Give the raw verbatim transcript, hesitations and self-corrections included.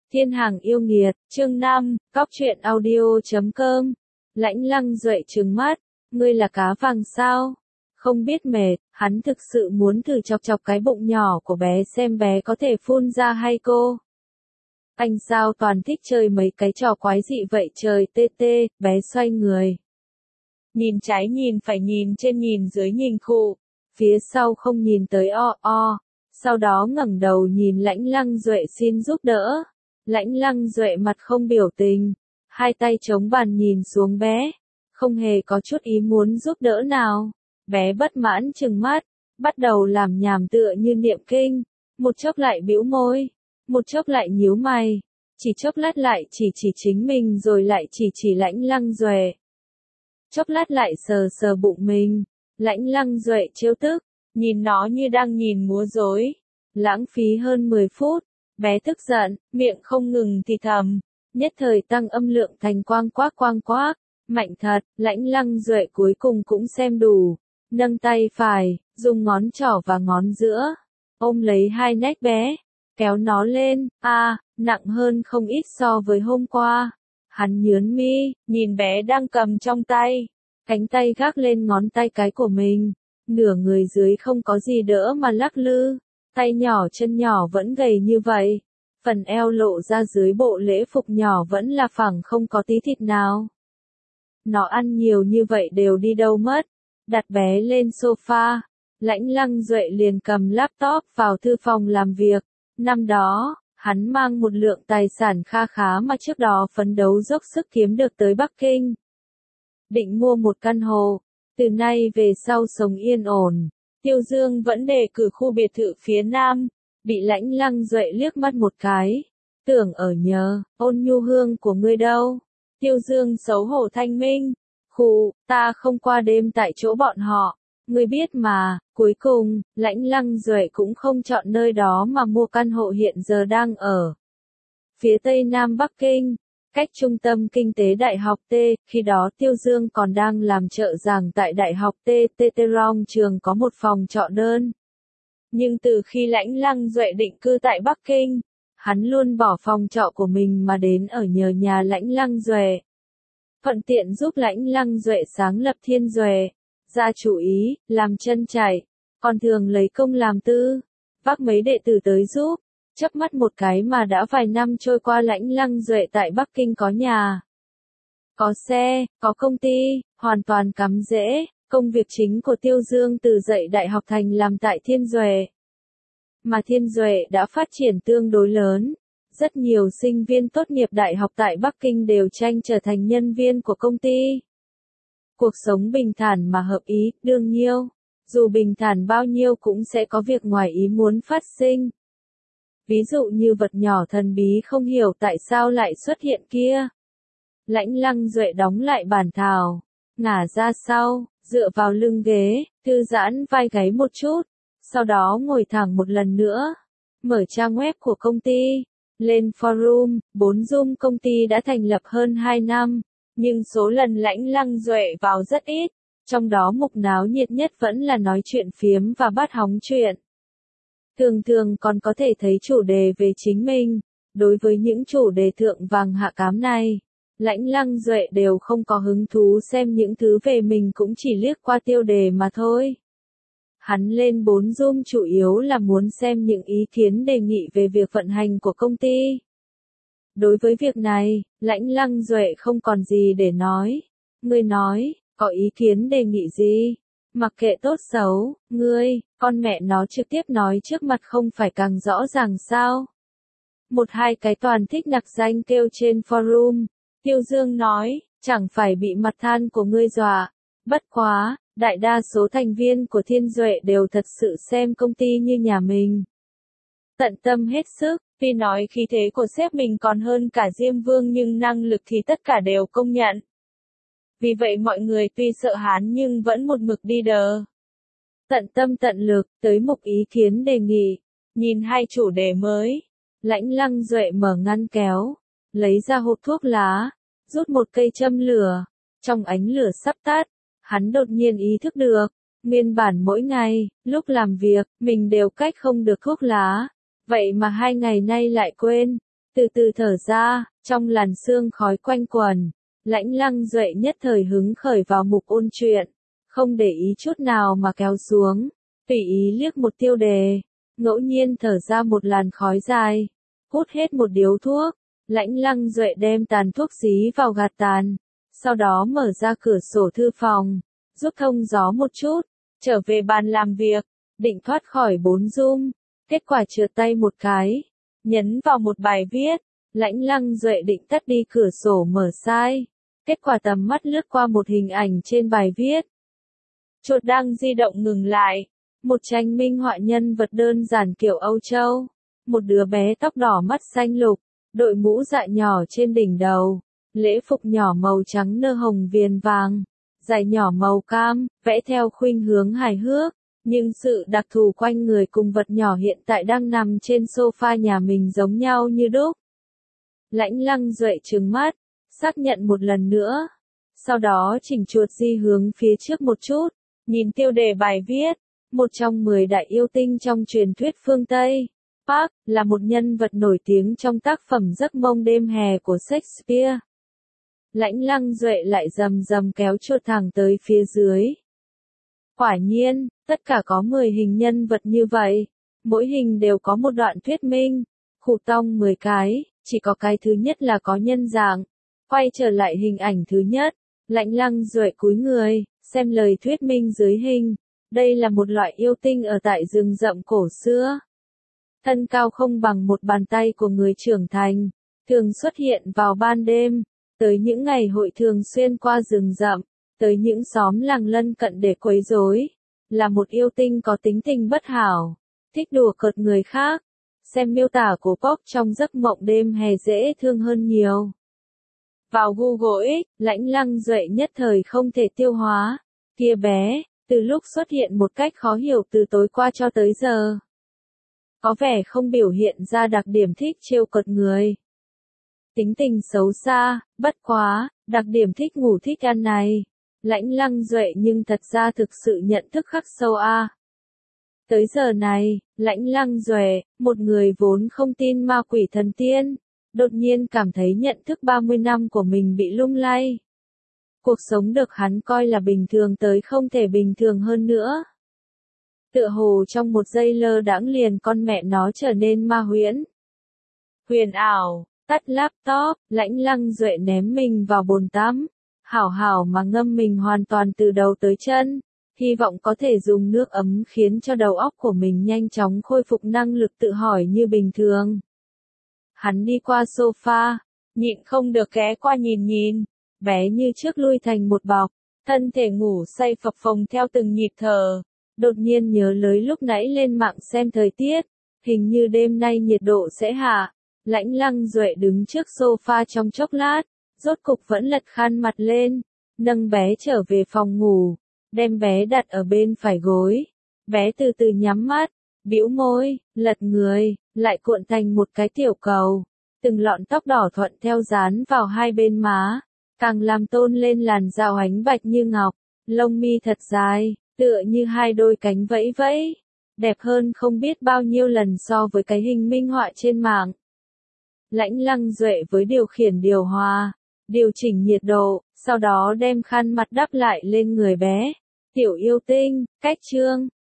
Thiên hàng yêu nghiệt, chương năm, cóc truyện audio chấm com. Lãnh Lăng Duệ trừng mắt, ngươi là cá vàng sao? Không biết mệt, hắn thực sự muốn thử chọc chọc cái bụng nhỏ của bé xem bé có thể phun ra hay cô. Anh sao toàn thích chơi mấy cái trò quái dị vậy trời tê tê, bé xoay người. Nhìn trái nhìn phải nhìn trên nhìn dưới nhìn khụ, phía sau không nhìn tới o o, sau đó ngẩng đầu nhìn Lãnh Lăng Duệ xin giúp đỡ. Lãnh Lăng Duệ mặt không biểu tình, hai tay chống bàn nhìn xuống bé, không hề có chút ý muốn giúp đỡ nào. Bé bất mãn trừng mắt, bắt đầu làm nhảm tựa như niệm kinh, một chốc lại bĩu môi, một chốc lại nhíu mày, chỉ chốc lát lại chỉ chỉ chính mình rồi lại chỉ chỉ Lãnh Lăng Duệ. Chốc lát lại sờ sờ bụng mình, Lãnh Lăng Duệ trêu tức, nhìn nó như đang nhìn múa rối. Lãng phí hơn mười phút, bé tức giận, miệng không ngừng thì thầm, nhất thời tăng âm lượng thành quang quác quang quác, mạnh thật. Lãnh Lăng Duệ cuối cùng cũng xem đủ, nâng tay phải, dùng ngón trỏ và ngón giữa, ôm lấy hai nách bé, kéo nó lên, a, à, nặng hơn không ít so với hôm qua. Hắn nhướng mi, nhìn bé đang cầm trong tay, cánh tay gác lên ngón tay cái của mình, nửa người dưới không có gì đỡ mà lắc lư, tay nhỏ chân nhỏ vẫn gầy như vậy, phần eo lộ ra dưới bộ lễ phục nhỏ vẫn là phẳng không có tí thịt nào. Nó ăn nhiều như vậy đều đi đâu mất, đặt bé lên sofa, Lãnh Lăng Duệ liền cầm laptop vào thư phòng làm việc. Năm đó, hắn mang một lượng tài sản kha khá mà trước đó phấn đấu dốc sức kiếm được tới Bắc Kinh. Định mua một căn hộ, từ nay về sau sống yên ổn. Tiêu Dương vẫn đề cử khu biệt thự phía Nam, bị Lãnh Lăng Duệ liếc mắt một cái. Tưởng ở nhờ, Ôn Nhu Hương của ngươi đâu? Tiêu Dương xấu hổ thanh minh. Khụ, ta không qua đêm tại chỗ bọn họ. Ngươi biết mà, cuối cùng, Lãnh Lăng Duệ cũng không chọn nơi đó mà mua căn hộ hiện giờ đang ở phía tây nam Bắc Kinh, cách trung tâm kinh tế Đại học T, khi đó Tiêu Dương còn đang làm trợ giảng tại Đại học T, T T Rong trường có một phòng trọ đơn. Nhưng từ khi Lãnh Lăng Duệ định cư tại Bắc Kinh, hắn luôn bỏ phòng trọ của mình mà đến ở nhờ nhà Lãnh Lăng Duệ. Thuận tiện giúp Lãnh Lăng Duệ sáng lập Thiên Duệ, ra chủ ý, làm chân chạy, còn thường lấy công làm tư, vác mấy đệ tử tới giúp. Chớp mắt một cái mà đã vài năm trôi qua Lãnh Lăng Duệ tại Bắc Kinh có nhà, có xe, có công ty, hoàn toàn cắm rễ. Công việc chính của Tiêu Dương từ dạy đại học thành làm tại Thiên Duệ. Mà Thiên Duệ đã phát triển tương đối lớn. Rất nhiều sinh viên tốt nghiệp đại học tại Bắc Kinh đều tranh trở thành nhân viên của công ty. Cuộc sống bình thản mà hợp ý, đương nhiêu. Dù bình thản bao nhiêu cũng sẽ có việc ngoài ý muốn phát sinh. Ví dụ như vật nhỏ thần bí không hiểu tại sao lại xuất hiện kia. Lãnh Lăng Duệ đóng lại bản thảo, ngả ra sau, dựa vào lưng ghế, thư giãn vai gáy một chút, sau đó ngồi thẳng một lần nữa, mở trang web của công ty, lên forum. Bốn Zoom công ty đã thành lập hơn hai năm, nhưng số lần Lãnh Lăng Duệ vào rất ít, trong đó mục náo nhiệt nhất vẫn là nói chuyện phiếm và bắt hóng chuyện. Thường thường còn có thể thấy chủ đề về chính mình. Đối với những chủ đề thượng vàng hạ cám này, Lãnh Lăng Duệ đều không có hứng thú xem những thứ về mình, cũng chỉ liếc qua tiêu đề mà thôi. Hắn lên bốn Zoom chủ yếu là muốn xem những ý kiến đề nghị về việc vận hành của công ty. Đối với việc này, Lãnh Lăng Duệ không còn gì để nói. Ngươi nói, có ý kiến đề nghị gì? Mặc kệ tốt xấu, ngươi, con mẹ nó trực tiếp nói trước mặt không phải càng rõ ràng sao? Một hai cái toàn thích nặc danh kêu trên forum. Tiêu Dương nói, chẳng phải bị mặt than của ngươi dọa. Bất quá, đại đa số thành viên của Thiên Duệ đều thật sự xem công ty như nhà mình. Tận tâm hết sức, tuy nói khí thế của sếp mình còn hơn cả Diêm Vương nhưng năng lực thì tất cả đều công nhận. Vì vậy mọi người tuy sợ hắn nhưng vẫn một mực đi đờ. Tận tâm tận lực, tới mục ý kiến đề nghị. Nhìn hai chủ đề mới. Lãnh Lăng Duệ mở ngăn kéo, lấy ra hộp thuốc lá, rút một cây châm lửa. Trong ánh lửa sắp tắt, hắn đột nhiên ý thức được. Nguyên bản mỗi ngày, lúc làm việc, mình đều cách không được thuốc lá. Vậy mà hai ngày nay lại quên. từ từ thở ra, trong làn sương khói quanh quần. Lãnh Lăng Duệ nhất thời hứng khởi vào mục ôn chuyện, không để ý chút nào mà kéo xuống, tùy ý liếc một tiêu đề, ngẫu nhiên thở ra một làn khói dài, hút hết một điếu thuốc. Lãnh Lăng Duệ đem tàn thuốc dí vào gạt tàn, sau đó mở ra cửa sổ thư phòng, giúp thông gió một chút, trở về bàn làm việc, định thoát khỏi bốn zoom, kết quả trượt tay một cái, nhấn vào một bài viết. Lãnh Lăng Duệ định tắt đi cửa sổ mở sai, kết quả tầm mắt lướt qua một hình ảnh trên bài viết. Chuột đang di động ngừng lại, một tranh minh họa nhân vật đơn giản kiểu Âu Châu, một đứa bé tóc đỏ mắt xanh lục, đội mũ dạ nhỏ trên đỉnh đầu, lễ phục nhỏ màu trắng nơ hồng viền vàng, giày nhỏ màu cam, vẽ theo khuynh hướng hài hước, nhưng sự đặc thù quanh người cùng vật nhỏ hiện tại đang nằm trên sofa nhà mình giống nhau như đúc. Lãnh Lăng Duệ trừng mắt, xác nhận một lần nữa, sau đó chỉnh chuột di hướng phía trước một chút, nhìn tiêu đề bài viết, một trong mười đại yêu tinh trong truyền thuyết phương Tây. Park, là một nhân vật nổi tiếng trong tác phẩm Giấc mông đêm hè của Shakespeare. Lãnh Lăng Duệ lại rầm rầm kéo chuột thẳng tới phía dưới. Quả nhiên, tất cả có mười hình nhân vật như vậy, mỗi hình đều có một đoạn thuyết minh, khủ tong mười cái, chỉ có cái thứ nhất là có nhân dạng. Quay trở lại hình ảnh thứ nhất, Lãnh Lăng Duệ cúi người, xem lời thuyết minh dưới hình. Đây là một loại yêu tinh ở tại rừng rậm cổ xưa. Thân cao không bằng một bàn tay của người trưởng thành, thường xuất hiện vào ban đêm, tới những ngày hội thường xuyên qua rừng rậm, tới những xóm làng lân cận để quấy rối, là một yêu tinh có tính tình bất hảo, thích đùa cợt người khác. Xem miêu tả của Pop trong Giấc mộng đêm hè dễ thương hơn nhiều. Vào Google X, Lãnh Lăng Duệ nhất thời không thể tiêu hóa, kia bé, từ lúc xuất hiện một cách khó hiểu từ tối qua cho tới giờ. Có vẻ không biểu hiện ra đặc điểm thích trêu cợt người. Tính tình xấu xa, bất quá, đặc điểm thích ngủ thích ăn này. Lãnh Lăng Duệ nhưng thật ra thực sự nhận thức khắc sâu a. Tới giờ này, Lãnh Lăng Duệ, một người vốn không tin ma quỷ thần tiên, đột nhiên cảm thấy nhận thức ba mươi năm của mình bị lung lay. Cuộc sống được hắn coi là bình thường tới không thể bình thường hơn nữa. Tựa hồ trong một giây lơ đãng liền con mẹ nó trở nên ma huyễn. Huyền ảo, tắt laptop, Lãnh Lăng Duệ ném mình vào bồn tắm, hảo hảo mà ngâm mình hoàn toàn từ đầu tới chân, hy vọng có thể dùng nước ấm khiến cho đầu óc của mình nhanh chóng khôi phục năng lực tự hỏi như bình thường. Hắn đi qua sofa, nhịn không được ghé qua nhìn nhìn, bé như trước lui thành một bọc, thân thể ngủ say phập phồng theo từng nhịp thở. Đột nhiên nhớ tới lúc nãy lên mạng xem thời tiết, hình như đêm nay nhiệt độ sẽ hạ. Lãnh Lăng Duệ đứng trước sofa trong chốc lát, rốt cục vẫn lật khăn mặt lên, nâng bé trở về phòng ngủ, đem bé đặt ở bên phải gối. Bé từ từ nhắm mắt, bĩu môi, lật người, lại cuộn thành một cái tiểu cầu. Từng lọn tóc đỏ thuận theo dán vào hai bên má, càng làm tôn lên làn da oánh bạch như ngọc, lông mi thật dài, tựa như hai đôi cánh vẫy vẫy, đẹp hơn không biết bao nhiêu lần so với cái hình minh họa trên mạng. Lãnh Lăng Duệ với điều khiển điều hòa, điều chỉnh nhiệt độ, sau đó đem khăn mặt đắp lại lên người bé. Tiểu yêu tinh, cách chương.